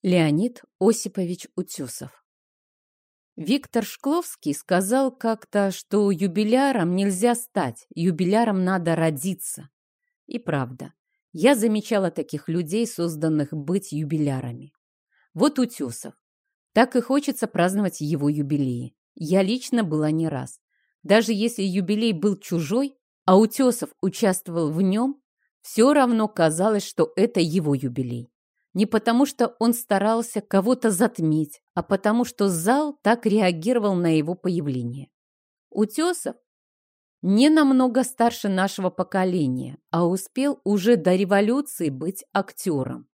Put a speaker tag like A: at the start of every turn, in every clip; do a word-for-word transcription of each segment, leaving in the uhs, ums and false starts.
A: Леонид Осипович Утесов. Виктор Шкловский сказал как-то, что юбиляром нельзя стать, юбиляром надо родиться. И правда, я замечала таких людей, созданных быть юбилярами. Вот Утесов. Так и хочется праздновать его юбилеи. Я лично была не раз. Даже если юбилей был чужой, а Утесов участвовал в нем, все равно казалось, что это его юбилей. Не потому, что он старался кого-то затмить, а потому, что зал так реагировал на его появление. Утесов не намного старше нашего поколения, а успел уже до революции быть актером.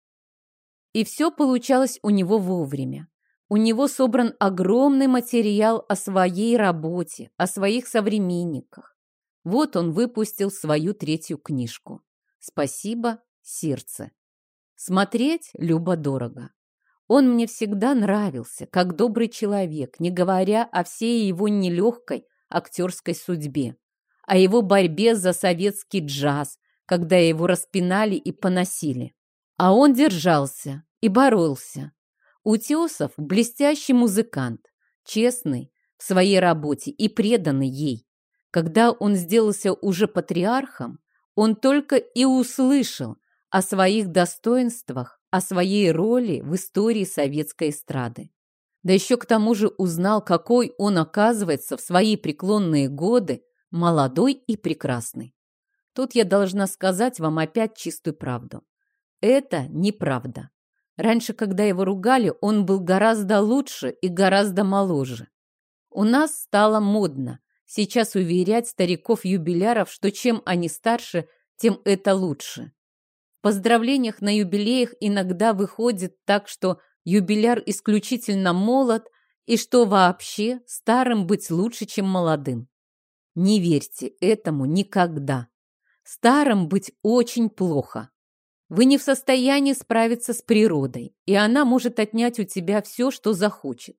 A: И все получалось у него вовремя. У него собран огромный материал о своей работе, о своих современниках. Вот он выпустил свою третью книжку. «Спасибо, сердце». Смотреть любо-дорого. Он мне всегда нравился, как добрый человек, не говоря о всей его нелегкой актерской судьбе, о его борьбе за советский джаз, когда его распинали и поносили. А он держался и боролся. Утесов – блестящий музыкант, честный в своей работе и преданный ей. Когда он сделался уже патриархом, он только и услышал о своих достоинствах, о своей роли в истории советской эстрады. Да еще к тому же узнал, какой он, оказывается, в свои преклонные годы молодой и прекрасный. Тут я должна сказать вам опять чистую правду. Это неправда. Раньше, когда его ругали, он был гораздо лучше и гораздо моложе. У нас стало модно сейчас уверять стариков-юбиляров, что чем они старше, тем это лучше. В поздравлениях на юбилеях иногда выходит так, что юбиляр исключительно молод и что вообще старым быть лучше, чем молодым. Не верьте этому никогда. Старым быть очень плохо. Вы не в состоянии справиться с природой, и она может отнять у тебя все, что захочет.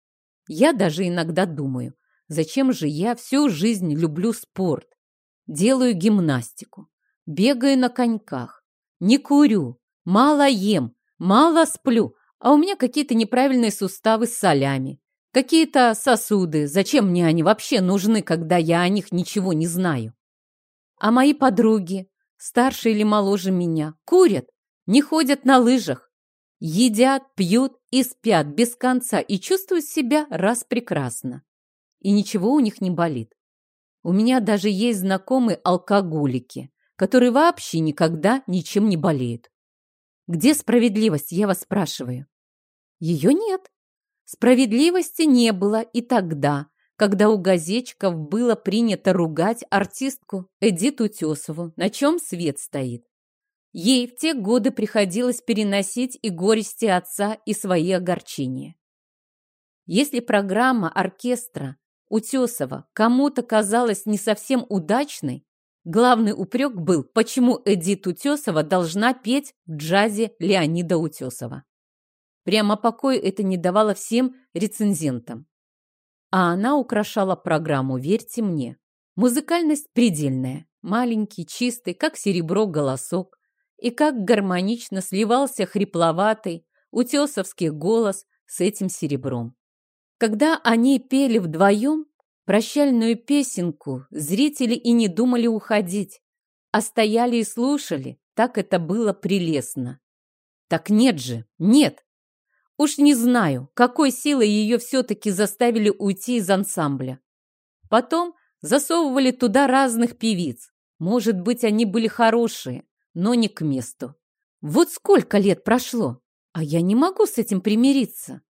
A: Я даже иногда думаю, зачем же я всю жизнь люблю спорт, делаю гимнастику, бегаю на коньках, не курю, мало ем, мало сплю, а у меня какие-то неправильные суставы с солями, какие-то сосуды. Зачем мне они вообще нужны, когда я о них ничего не знаю? А мои подруги, старше или моложе меня, курят, не ходят на лыжах, едят, пьют и спят без конца и чувствуют себя распрекрасно. И ничего у них не болит. У меня даже есть знакомые алкоголики, которые вообще никогда ничем не болеют. Где справедливость, я вас спрашиваю? Ее нет. Справедливости не было и тогда, когда у газетчиков было принято ругать артистку Эдиту Утесову, на чем свет стоит. Ей в те годы приходилось переносить и горести отца, и свои огорчения. Если программа оркестра Утесова кому-то казалась не совсем удачной, главный упрек был, почему Эдит Утесова должна петь в джазе Леонида Утесова. Прямо покоя это не давало всем рецензентам. А она украшала программу, верьте мне. Музыкальность предельная, маленький, чистый, как серебро голосок, и как гармонично сливался хрипловатый утесовский голос с этим серебром. Когда они пели вдвоем прощальную песенку, зрители и не думали уходить, а стояли и слушали, так это было прелестно. Так нет же, нет. Уж не знаю, какой силой ее все-таки заставили уйти из ансамбля. Потом засовывали туда разных певиц. Может быть, они были хорошие, но не к месту. Вот сколько лет прошло, а я не могу с этим примириться.